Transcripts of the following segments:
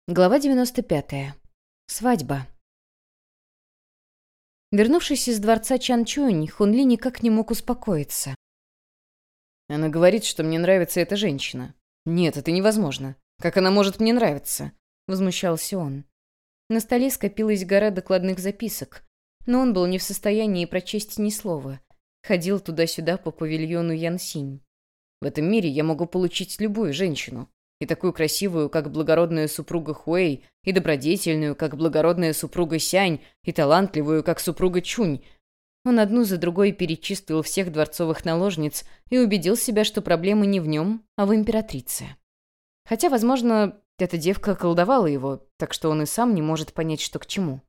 Глава 95. Свадьба. Вернувшись из дворца Чанчунь, Хунли никак не мог успокоиться. Она говорит, что мне нравится эта женщина. Нет, это невозможно. Как она может мне нравиться? Возмущался он. На столе скопилась гора докладных записок, но он был не в состоянии прочесть ни слова. Ходил туда-сюда по павильону Янсинь. В этом мире я могу получить любую женщину. И такую красивую, как благородная супруга Хуэй, и добродетельную, как благородная супруга Сянь, и талантливую, как супруга Чунь. Он одну за другой перечислил всех дворцовых наложниц и убедил себя, что проблема не в нем, а в императрице. Хотя, возможно, эта девка колдовала его, так что он и сам не может понять, что к чему.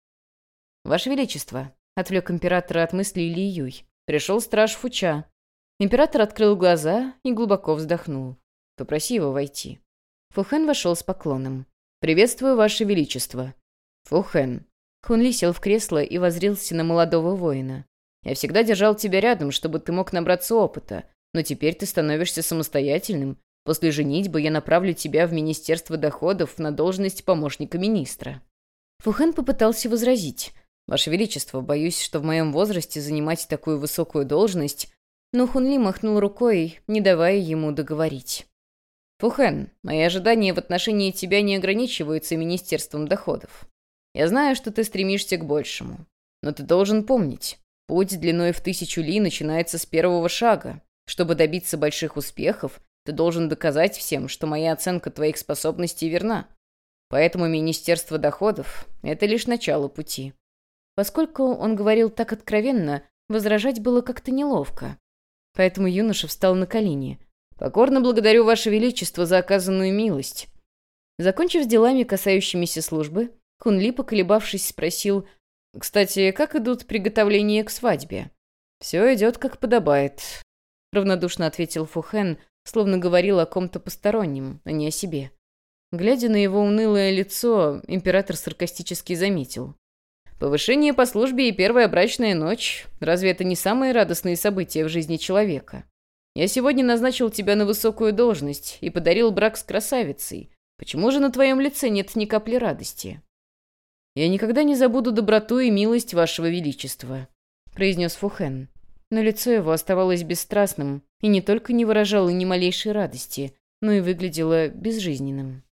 «Ваше Величество», — отвлек императора от мыслей Ли Юй, — «пришел страж Фуча». Император открыл глаза и глубоко вздохнул. «Попроси его войти». Фухэн вошел с поклоном. «Приветствую, Ваше Величество». «Фухэн». Хунли сел в кресло и воззрился на молодого воина. «Я всегда держал тебя рядом, чтобы ты мог набраться опыта, но теперь ты становишься самостоятельным. После женитьбы я направлю тебя в Министерство доходов на должность помощника министра». Фухэн попытался возразить. «Ваше Величество, боюсь, что в моем возрасте занимать такую высокую должность...» Но Хунли махнул рукой, не давая ему договорить. «Фухэн, мои ожидания в отношении тебя не ограничиваются Министерством доходов. Я знаю, что ты стремишься к большему. Но ты должен помнить, путь длиной в 1000 ли начинается с первого шага. Чтобы добиться больших успехов, ты должен доказать всем, что моя оценка твоих способностей верна. Поэтому Министерство доходов — это лишь начало пути». Поскольку он говорил так откровенно, возражать было как-то неловко. Поэтому юноша встал на колени. «Покорно благодарю Ваше Величество за оказанную милость». Закончив с делами, касающимися службы, Хунли, поколебавшись, спросил: «Кстати, как идут приготовления к свадьбе?» «Все идет, как подобает», — равнодушно ответил Фухэн, словно говорил о ком-то постороннем, а не о себе. Глядя на его унылое лицо, император саркастически заметил: «Повышение по службе и первая брачная ночь. Разве это не самые радостные события в жизни человека? Я сегодня назначил тебя на высокую должность и подарил брак с красавицей. Почему же на твоем лице нет ни капли радости?» «Я никогда не забуду доброту и милость Вашего Величества», — произнес Фухэн. Но лицо его оставалось бесстрастным и не только не выражало ни малейшей радости, но и выглядело безжизненным.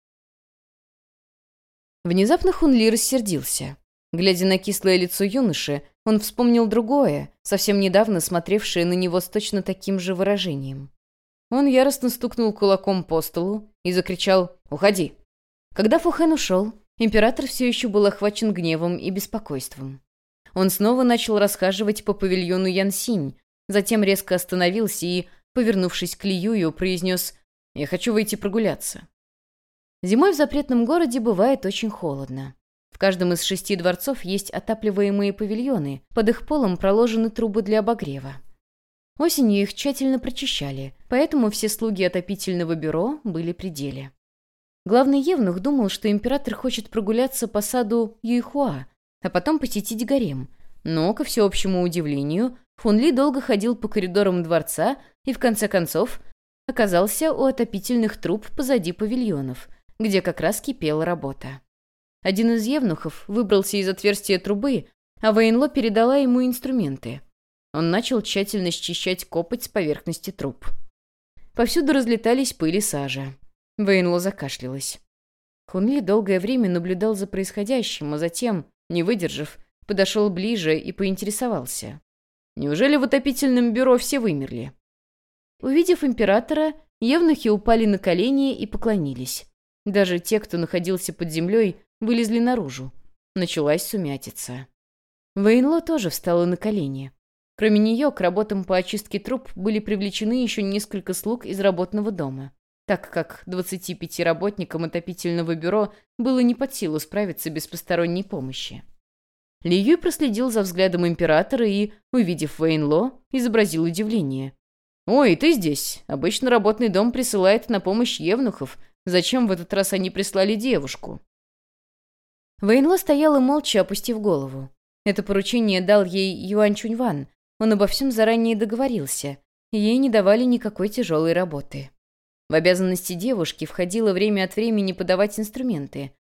Внезапно Хунли рассердился. Глядя на кислое лицо юноши, он вспомнил другое, совсем недавно смотревшее на него с точно таким же выражением. Он яростно стукнул кулаком по столу и закричал: «Уходи!». Когда Фухэн ушел, император все еще был охвачен гневом и беспокойством. Он снова начал расхаживать по павильону Янсинь, затем резко остановился и, повернувшись к Ли Юю, произнес: «Я хочу выйти прогуляться». Зимой в запретном городе бывает очень холодно. В каждом из 6 дворцов есть отапливаемые павильоны, под их полом проложены трубы для обогрева. Осенью их тщательно прочищали, поэтому все слуги отопительного бюро были при деле. Главный евнух думал, что император хочет прогуляться по саду Юйхуа, а потом посетить гарем. Но, ко всеобщему удивлению, Хунли долго ходил по коридорам дворца и, в конце концов, оказался у отопительных труб позади павильонов, где как раз кипела работа. Один из евнухов выбрался из отверстия трубы, а Вэйнло передала ему инструменты. Он начал тщательно счищать копоть с поверхности труб. Повсюду разлетались пыль и сажа. Вэйнло закашлялась. Хунли долгое время наблюдал за происходящим, а затем, не выдержав, подошел ближе и поинтересовался: «Неужели в отопительном бюро все вымерли?» Увидев императора, евнухи упали на колени и поклонились. Даже те, кто находился под землей, вылезли наружу. Началась сумятица. Вэйнло тоже встала на колени. Кроме нее, к работам по очистке труб были привлечены еще несколько слуг из работного дома, так как 25 работникам отопительного бюро было не под силу справиться без посторонней помощи. Ли Юй проследил за взглядом императора и, увидев Вэйнло, изобразил удивление. «Ой, ты здесь. Обычно работный дом присылает на помощь евнухов. Зачем в этот раз они прислали девушку?» Вэйнло стояла молча, опустив голову. Это поручение дал ей Юань Чуньван. Он обо всем заранее договорился. Ей не давали никакой тяжелой работы. В обязанности девушки входило время от времени подавать инструменты,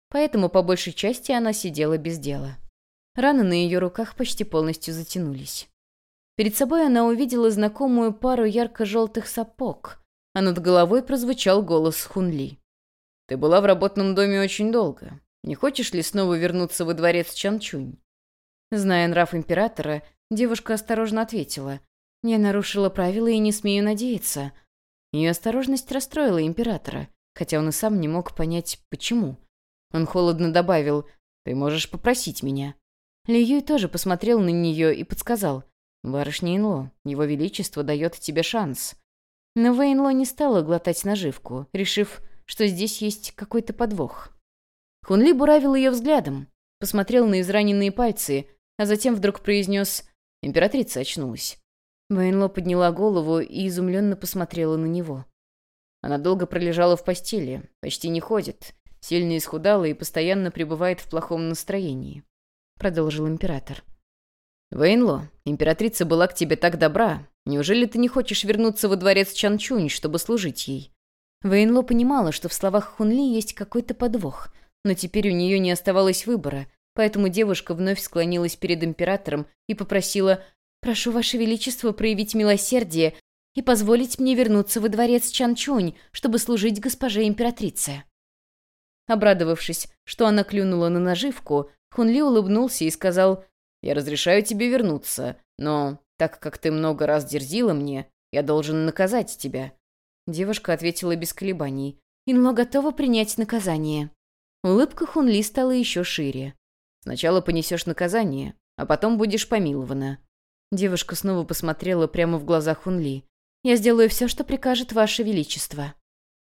поэтому по большей части она сидела без дела. Раны на ее руках почти полностью затянулись. Перед собой она увидела знакомую пару ярко-желтых сапог, а над головой прозвучал голос Хунли. «Ты была в работном доме очень долго. Не хочешь ли снова вернуться во дворец Чанчунь?» Зная нрав императора, девушка осторожно ответила. «Я нарушила правила и не смею надеяться». Ее осторожность расстроила императора, хотя он и сам не мог понять, почему. Он холодно добавил: «Ты можешь попросить меня». Ли Юй тоже посмотрел на нее и подсказал: «Барышня Инло, его величество дает тебе шанс». Но Вэйнло не стала глотать наживку, решив, что здесь есть какой-то подвох. Хунли буравил ее взглядом, посмотрел на израненные пальцы, а затем вдруг произнес: «Императрица очнулась». Вэйнло подняла голову и изумленно посмотрела на него. Она долго пролежала в постели, почти не ходит, сильно исхудала и постоянно пребывает в плохом настроении, продолжил император. «Вэйнло, императрица была к тебе так добра. Неужели ты не хочешь вернуться во дворец Чанчунь, чтобы служить ей?» Вэйнло понимала, что в словах Хунли есть какой-то подвох, но теперь у нее не оставалось выбора, поэтому девушка вновь склонилась перед императором и попросила: «Прошу, Ваше Величество, проявить милосердие и позволить мне вернуться во дворец Чанчунь, чтобы служить госпоже императрице». Обрадовавшись, что она клюнула на наживку, Хунли улыбнулся и сказал: «Я разрешаю тебе вернуться, но, так как ты много раз дерзила мне, я должен наказать тебя». Девушка ответила без колебаний: «Инло готова принять наказание». Улыбка Хунли стала еще шире. «Сначала понесешь наказание, а потом будешь помилована». Девушка снова посмотрела прямо в глаза Хунли. «Я сделаю все, что прикажет Ваше Величество».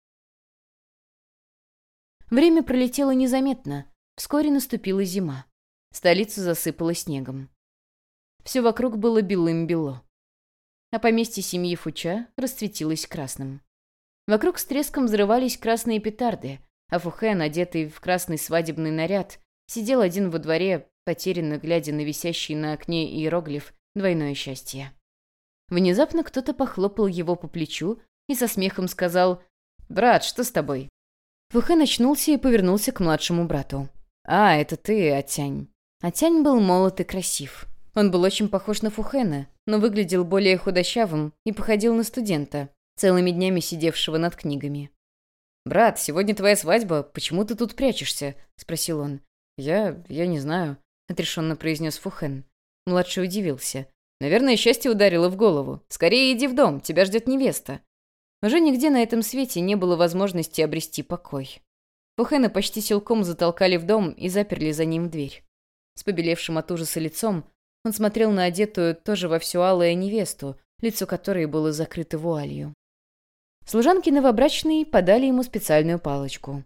Время пролетело незаметно. Вскоре наступила зима. Столицу засыпало снегом. Все вокруг было белым-бело. А поместье семьи Фуча расцветилось красным. Вокруг с треском взрывались красные петарды, а Фухэн, одетый в красный свадебный наряд, сидел один во дворе, потерянно глядя на висящий на окне иероглиф «Двойное счастье». Внезапно кто-то похлопал его по плечу и со смехом сказал: «Брат, что с тобой?» Фухэн очнулся и повернулся к младшему брату. «А, это ты, Атянь». Атянь был молод и красив. Он был очень похож на Фухэна, но выглядел более худощавым и походил на студента, целыми днями сидевшего над книгами. «Брат, сегодня твоя свадьба, почему ты тут прячешься?» — спросил он. Я не знаю», — отрешенно произнес Фухэн. Младший удивился. «Наверное, счастье ударило в голову. Скорее иди в дом, тебя ждет невеста». Уже нигде на этом свете не было возможности обрести покой. Фухэна почти силком затолкали в дом и заперли за ним дверь. С побелевшим от ужаса лицом он смотрел на одетую тоже во всё алое невесту, лицо которой было закрыто вуалью. Служанки новобрачной подали ему специальную палочку.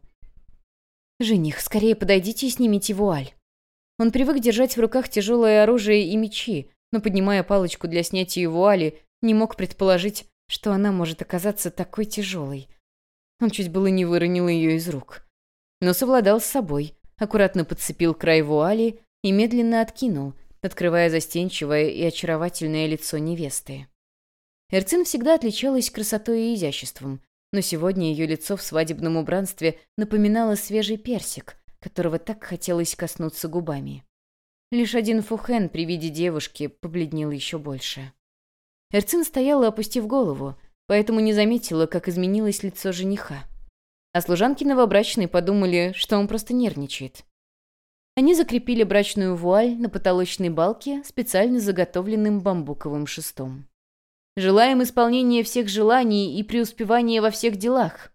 «Жених, скорее подойдите и снимите вуаль». Он привык держать в руках тяжелое оружие и мечи, но, поднимая палочку для снятия вуали, не мог предположить, что она может оказаться такой тяжелой. Он чуть было не выронил ее из рук. Но совладал с собой, аккуратно подцепил край вуали и медленно откинул, открывая застенчивое и очаровательное лицо невесты. Эрцин всегда отличалась красотой и изяществом, но сегодня ее лицо в свадебном убранстве напоминало свежий персик, которого так хотелось коснуться губами. Лишь один Фухэн при виде девушки побледнел еще больше. Эрцин стояла, опустив голову, поэтому не заметила, как изменилось лицо жениха. А служанки новобрачной подумали, что он просто нервничает. Они закрепили брачную вуаль на потолочной балке специально заготовленным бамбуковым шестом. «Желаем исполнения всех желаний и преуспевания во всех делах».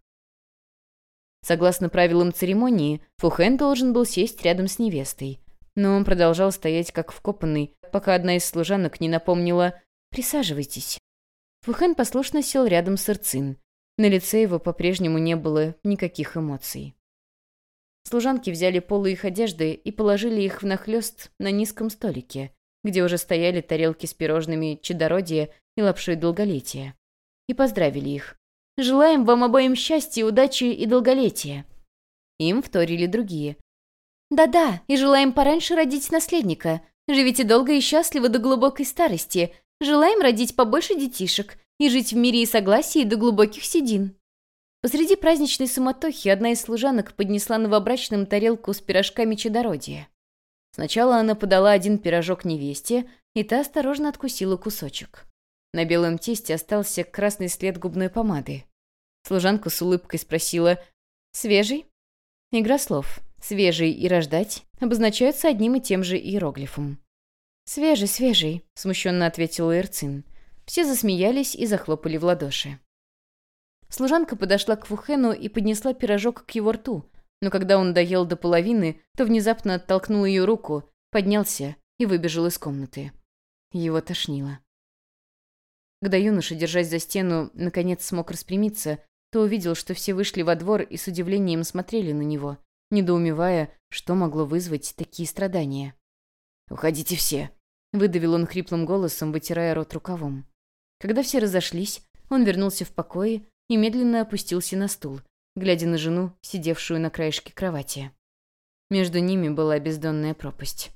Согласно правилам церемонии, Фухэн должен был сесть рядом с невестой, но он продолжал стоять как вкопанный, пока одна из служанок не напомнила: «Присаживайтесь». Фухэн послушно сел рядом с Эрцин. На лице его по-прежнему не было никаких эмоций. Служанки взяли полы их одежды и положили их внахлёст на низком столике, где уже стояли тарелки с пирожными чадородия и лапшой долголетия, и поздравили их. «Желаем вам обоим счастья, удачи и долголетия». Им вторили другие. «Да-да, и желаем пораньше родить наследника. Живите долго и счастливо до глубокой старости. Желаем родить побольше детишек и жить в мире и согласии до глубоких седин». Посреди праздничной суматохи одна из служанок поднесла новобрачным тарелку с пирожками чадородия. Сначала она подала один пирожок невесте, и та осторожно откусила кусочек. На белом тесте остался красный след губной помады. Служанка с улыбкой спросила: «Свежий?» Игра слов «свежий» и «рождать» обозначаются одним и тем же иероглифом. «Свежий, свежий», — смущенно ответила Эрцин. Все засмеялись и захлопали в ладоши. Служанка подошла к Фухену и поднесла пирожок к его рту, но когда он доел до половины, то внезапно оттолкнул ее руку, поднялся и выбежал из комнаты. Его тошнило. Когда юноша, держась за стену, наконец смог распрямиться, то увидел, что все вышли во двор и с удивлением смотрели на него, недоумевая, что могло вызвать такие страдания. «Уходите все!» — выдавил он хриплым голосом, вытирая рот рукавом. Когда все разошлись, он вернулся в покое и медленно опустился на стул, глядя на жену, сидевшую на краешке кровати. Между ними была бездонная пропасть.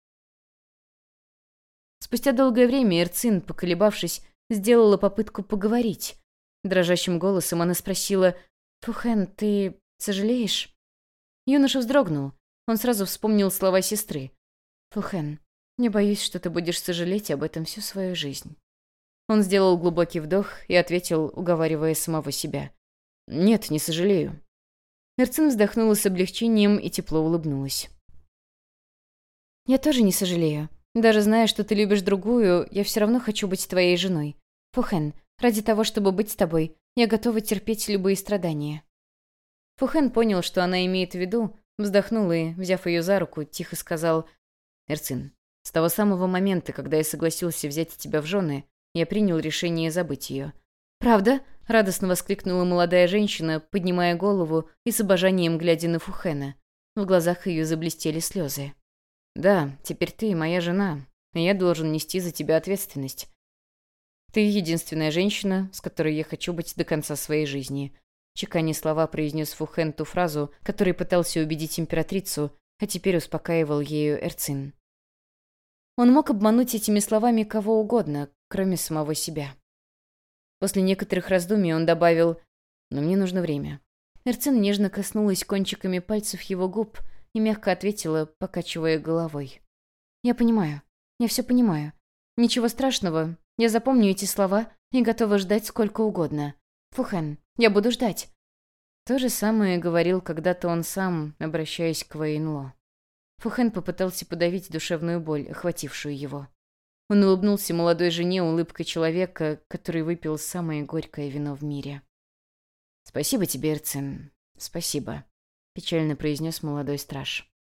Спустя долгое время Эрцин, поколебавшись, сделала попытку поговорить. Дрожащим голосом она спросила: «Фухен, ты сожалеешь?» Юноша вздрогнул. Он сразу вспомнил слова сестры. «Фухен, не боюсь, что ты будешь сожалеть об этом всю свою жизнь». Он сделал глубокий вдох и ответил, уговаривая самого себя: «Нет, не сожалею». Эрцин вздохнула с облегчением и тепло улыбнулась. «Я тоже не сожалею. Даже зная, что ты любишь другую, я все равно хочу быть твоей женой. Фухен, ради того, чтобы быть с тобой, я готова терпеть любые страдания». Фухен понял, что она имеет в виду, вздохнул и, взяв ее за руку, тихо сказал: «Эрцин, с того самого момента, когда я согласился взять тебя в жены, я принял решение забыть ее». «Правда?» — радостно воскликнула молодая женщина, поднимая голову и с обожанием глядя на Фухена. В глазах ее заблестели слезы. «Да, теперь ты моя жена, и я должен нести за тебя ответственность. Ты единственная женщина, с которой я хочу быть до конца своей жизни». Чеканя слова, произнес Фухен ту фразу, которой пытался убедить императрицу, а теперь успокаивал ею Эрцин. Он мог обмануть этими словами кого угодно, кроме самого себя. После некоторых раздумий он добавил: «Но мне нужно время». Эрцин нежно коснулась кончиками пальцев его губ и мягко ответила, покачивая головой: «Я понимаю. Я все понимаю. Ничего страшного. Я запомню эти слова и готова ждать сколько угодно. Фухен, я буду ждать». То же самое говорил когда-то он сам, обращаясь к Вэйнло. Фухен попытался подавить душевную боль, охватившую его. Он улыбнулся молодой жене улыбкой человека, который выпил самое горькое вино в мире. «Спасибо тебе, Эрцин, спасибо», — печально произнес молодой страж.